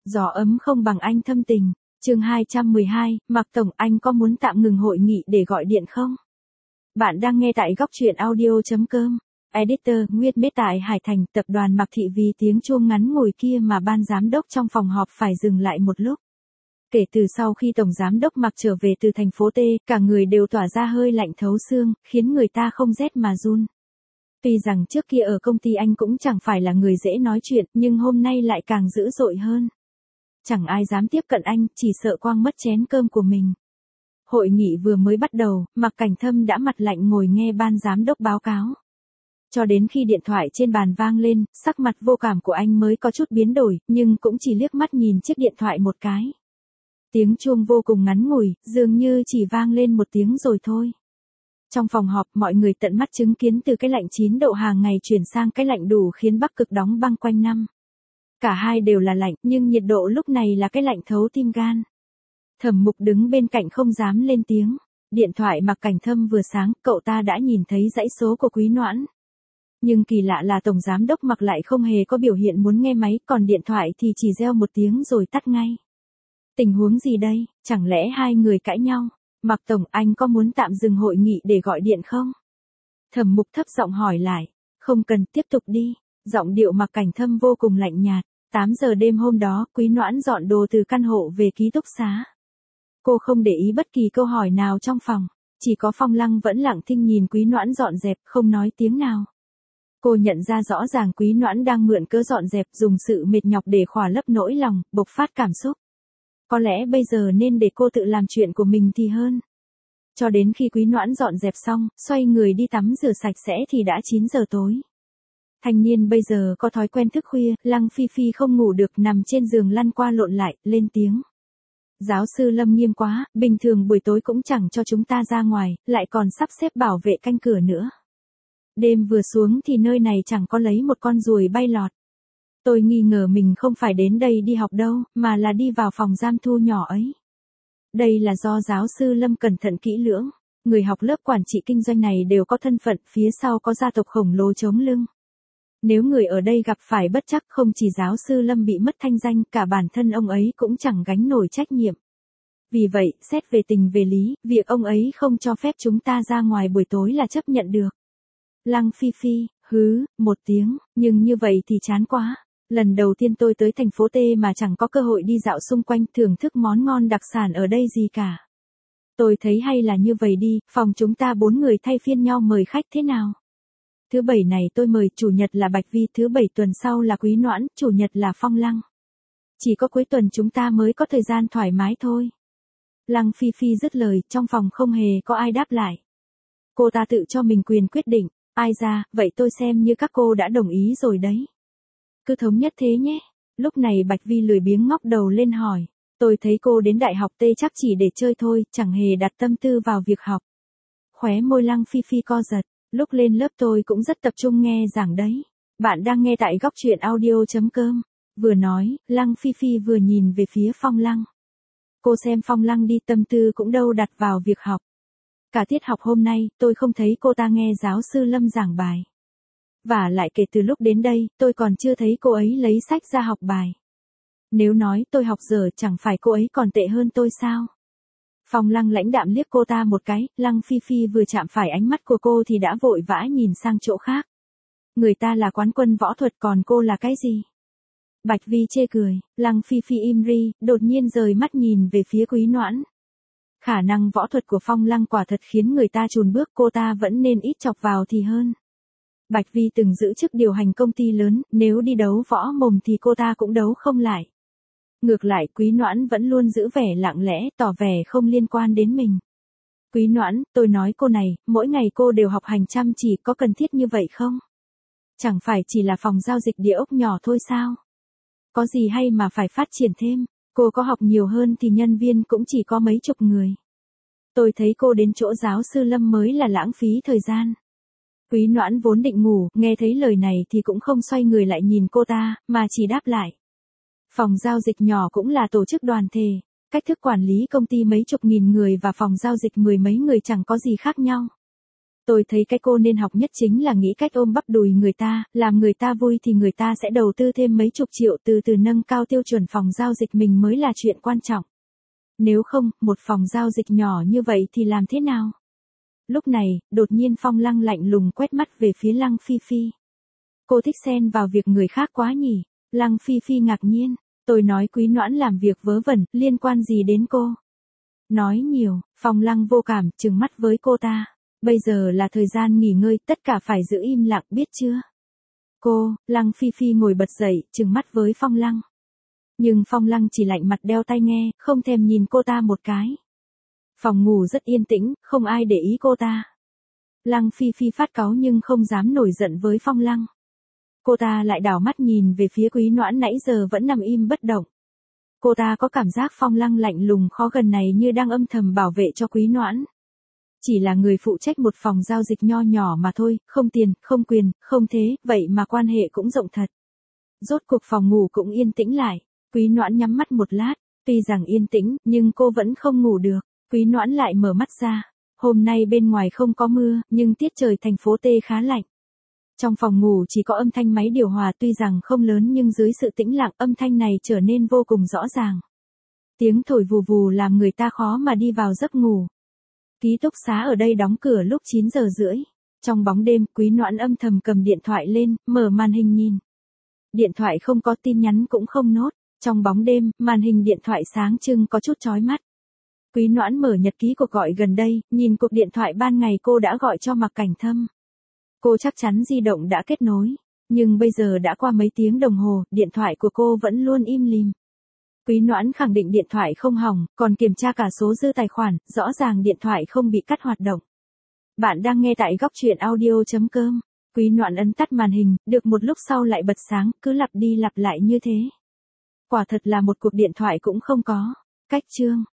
Gió ấm không bằng anh thâm tình. Chương 212, Mạc Tổng, anh có muốn tạm ngừng hội nghị để gọi điện không? Bạn đang nghe tại góc truyện audio.com. Editor, Nguyệt Mết tại Hải Thành, tập đoàn Mạc Thị vì tiếng chuông ngắn ngủi kia mà ban giám đốc trong phòng họp phải dừng lại một lúc. Kể từ sau khi Tổng Giám đốc Mạc trở về từ thành phố T, cả người đều tỏa ra hơi lạnh thấu xương, khiến người ta không rét mà run. Tuy rằng trước kia ở công ty anh cũng chẳng phải là người dễ nói chuyện, nhưng hôm nay lại càng dữ dội hơn. Chẳng ai dám tiếp cận anh, chỉ sợ quang mất chén cơm của mình. Hội nghị vừa mới bắt đầu, Mạc Cảnh Thâm đã mặt lạnh ngồi nghe ban giám đốc báo cáo. Cho đến khi điện thoại trên bàn vang lên, sắc mặt vô cảm của anh mới có chút biến đổi, nhưng cũng chỉ liếc mắt nhìn chiếc điện thoại một cái. Tiếng chuông vô cùng ngắn ngủi, dường như chỉ vang lên một tiếng rồi thôi. Trong phòng họp, mọi người tận mắt chứng kiến từ cái lạnh 9 độ hàng ngày chuyển sang cái lạnh đủ khiến Bắc Cực đóng băng quanh năm. Cả hai đều là lạnh, nhưng nhiệt độ lúc này là cái lạnh thấu tim gan. Thẩm Mục đứng bên cạnh không dám lên tiếng. Điện thoại Mạc Cảnh Thâm vừa sáng, cậu ta đã nhìn thấy dãy số của Quý Noãn. Nhưng kỳ lạ là Tổng Giám đốc Mạc lại không hề có biểu hiện muốn nghe máy, còn điện thoại thì chỉ reo một tiếng rồi tắt ngay. Tình huống gì đây, chẳng lẽ hai người cãi nhau? Mạc Tổng, anh có muốn tạm dừng hội nghị để gọi điện không? Thẩm Mục thấp giọng hỏi lại. Không cần, tiếp tục đi. Giọng điệu Mạc Cảnh Thâm vô cùng lạnh nhạt. 8 giờ đêm hôm đó, Quý Noãn dọn đồ từ căn hộ về ký túc xá. Cô không để ý bất kỳ câu hỏi nào trong phòng. Chỉ có Phong Lăng vẫn lặng thinh nhìn Quý Noãn dọn dẹp, không nói tiếng nào. Cô nhận ra rõ ràng Quý Noãn đang mượn cớ dọn dẹp, dùng sự mệt nhọc để khỏa lấp nỗi lòng, bộc phát cảm xúc. Có lẽ bây giờ nên để cô tự làm chuyện của mình thì hơn. Cho đến khi Quý Noãn dọn dẹp xong, xoay người đi tắm rửa sạch sẽ thì đã 9 giờ tối. Thanh niên bây giờ có thói quen thức khuya, Lăng Phi Phi không ngủ được nằm trên giường lăn qua lộn lại, lên tiếng. Giáo sư Lâm nghiêm quá, bình thường buổi tối cũng chẳng cho chúng ta ra ngoài, lại còn sắp xếp bảo vệ canh cửa nữa. Đêm vừa xuống thì nơi này chẳng có lấy một con ruồi bay lọt. Tôi nghi ngờ mình không phải đến đây đi học đâu, mà là đi vào phòng giam thu nhỏ ấy. Đây là do giáo sư Lâm cẩn thận kỹ lưỡng. Người học lớp quản trị kinh doanh này đều có thân phận, phía sau có gia tộc khổng lồ chống lưng. Nếu người ở đây gặp phải bất trắc, không chỉ giáo sư Lâm bị mất thanh danh, cả bản thân ông ấy cũng chẳng gánh nổi trách nhiệm. Vì vậy, xét về tình về lý, việc ông ấy không cho phép chúng ta ra ngoài buổi tối là chấp nhận được. Lăng Phi Phi, một tiếng, nhưng như vậy thì chán quá. Lần đầu tiên tôi tới thành phố T mà chẳng có cơ hội đi dạo xung quanh thưởng thức món ngon đặc sản ở đây gì cả. Tôi thấy hay là như vậy đi, phòng chúng ta 4 người thay phiên nhau mời khách thế nào? Thứ bảy này tôi mời, chủ nhật là Bạch Vi, thứ bảy tuần sau là Quý Noãn, chủ nhật là Phong Lăng. Chỉ có cuối tuần chúng ta mới có thời gian thoải mái thôi. Lăng Phi Phi dứt lời, trong phòng không hề có ai đáp lại. Cô ta tự cho mình quyền quyết định, ai ra, vậy tôi xem như các cô đã đồng ý rồi đấy. Cứ thống nhất thế nhé. Lúc này Bạch Vi lười biếng ngóc đầu lên hỏi. Tôi thấy cô đến đại học T chắc chỉ để chơi thôi, chẳng hề đặt tâm tư vào việc học. Khóe môi Lăng Phi Phi co giật. Lúc lên lớp tôi cũng rất tập trung nghe giảng đấy. Bạn đang nghe tại góc truyện audio.com. Vừa nói, Lăng Phi Phi vừa nhìn về phía Phong Lăng. Cô xem Phong Lăng đi, tâm tư cũng đâu đặt vào việc học. Cả tiết học hôm nay, tôi không thấy cô ta nghe giáo sư Lâm giảng bài. Và lại kể từ lúc đến đây, tôi còn chưa thấy cô ấy lấy sách ra học bài. Nếu nói tôi học dở, chẳng phải cô ấy còn tệ hơn tôi sao? Phong Lăng lãnh đạm liếc cô ta một cái, Lăng Phi Phi vừa chạm phải ánh mắt của cô thì đã vội vã nhìn sang chỗ khác. Người ta là quán quân võ thuật, còn cô là cái gì? Bạch Vi chê cười, Lăng Phi Phi im ri, đột nhiên rời mắt nhìn về phía Quý Noãn. Khả năng võ thuật của Phong Lăng quả thật khiến người ta chùn bước, cô ta vẫn nên ít chọc vào thì hơn. Bạch Vi từng giữ chức điều hành công ty lớn, nếu đi đấu võ mồm thì cô ta cũng đấu không lại. Ngược lại, Quý Noãn vẫn luôn giữ vẻ lặng lẽ, tỏ vẻ không liên quan đến mình. Quý Noãn, tôi nói cô này, mỗi ngày cô đều học hành chăm chỉ, có cần thiết như vậy không? Chẳng phải chỉ là phòng giao dịch địa ốc nhỏ thôi sao? Có gì hay mà phải phát triển thêm, cô có học nhiều hơn thì nhân viên cũng chỉ có mấy chục người. Tôi thấy cô đến chỗ giáo sư Lâm mới là lãng phí thời gian. Quý Noãn vốn định ngủ, nghe thấy lời này thì cũng không xoay người lại nhìn cô ta, mà chỉ đáp lại. Phòng giao dịch nhỏ cũng là tổ chức đoàn thể, cách thức quản lý công ty mấy chục nghìn người và phòng giao dịch mười mấy người chẳng có gì khác nhau. Tôi thấy cái cô nên học nhất chính là nghĩ cách ôm bắp đùi người ta, làm người ta vui thì người ta sẽ đầu tư thêm mấy chục triệu từ từ nâng cao tiêu chuẩn phòng giao dịch mình mới là chuyện quan trọng. Nếu không, một phòng giao dịch nhỏ như vậy thì làm thế nào? Lúc này, đột nhiên Phong Lăng lạnh lùng quét mắt về phía Lăng Phi Phi. Cô thích xen vào việc người khác quá nhỉ? Lăng Phi Phi ngạc nhiên. Tôi nói Quý Noãn làm việc vớ vẩn, liên quan gì đến cô? Nói nhiều, Phong Lăng vô cảm, trừng mắt với cô ta. Bây giờ là thời gian nghỉ ngơi, tất cả phải giữ im lặng, biết chưa? Cô, Lăng Phi Phi ngồi bật dậy, trừng mắt với Phong Lăng. Nhưng Phong Lăng chỉ lạnh mặt đeo tai nghe, không thèm nhìn cô ta một cái. Phòng ngủ rất yên tĩnh, không ai để ý cô ta. Lăng Phi Phi phát cáu nhưng không dám nổi giận với Phong Lăng. Cô ta lại đảo mắt nhìn về phía Quý Noãn nãy giờ vẫn nằm im bất động. Cô ta có cảm giác Phong Lăng lạnh lùng khó gần này như đang âm thầm bảo vệ cho Quý Noãn. Chỉ là người phụ trách một phòng giao dịch nho nhỏ mà thôi, không tiền, không quyền, không thế, vậy mà quan hệ cũng rộng thật. Rốt cuộc phòng ngủ cũng yên tĩnh lại. Quý Noãn nhắm mắt một lát, tuy rằng yên tĩnh, nhưng cô vẫn không ngủ được. Quý Noãn lại mở mắt ra. Hôm nay bên ngoài không có mưa, nhưng tiết trời thành phố T khá lạnh. Trong phòng ngủ chỉ có âm thanh máy điều hòa tuy rằng không lớn nhưng dưới sự tĩnh lặng âm thanh này trở nên vô cùng rõ ràng. Tiếng thổi vù vù làm người ta khó mà đi vào giấc ngủ. Ký túc xá ở đây đóng cửa lúc 9 giờ rưỡi. Trong bóng đêm, Quý Noãn âm thầm cầm điện thoại lên, mở màn hình nhìn. Điện thoại không có tin nhắn cũng không nốt. Trong bóng đêm, màn hình điện thoại sáng trưng có chút chói mắt. Quý Noãn mở nhật ký cuộc gọi gần đây, nhìn cuộc điện thoại ban ngày cô đã gọi cho Mạc Cảnh Thâm. Cô chắc chắn di động đã kết nối. Nhưng bây giờ đã qua mấy tiếng đồng hồ, điện thoại của cô vẫn luôn im lìm. Quý Noãn khẳng định điện thoại không hỏng, còn kiểm tra cả số dư tài khoản, rõ ràng điện thoại không bị cắt hoạt động. Bạn đang nghe tại góc truyện audio.com. Quý Noãn ấn tắt màn hình, được một lúc sau lại bật sáng, cứ lặp đi lặp lại như thế. Quả thật là một cuộc điện thoại cũng không có. Cách chương.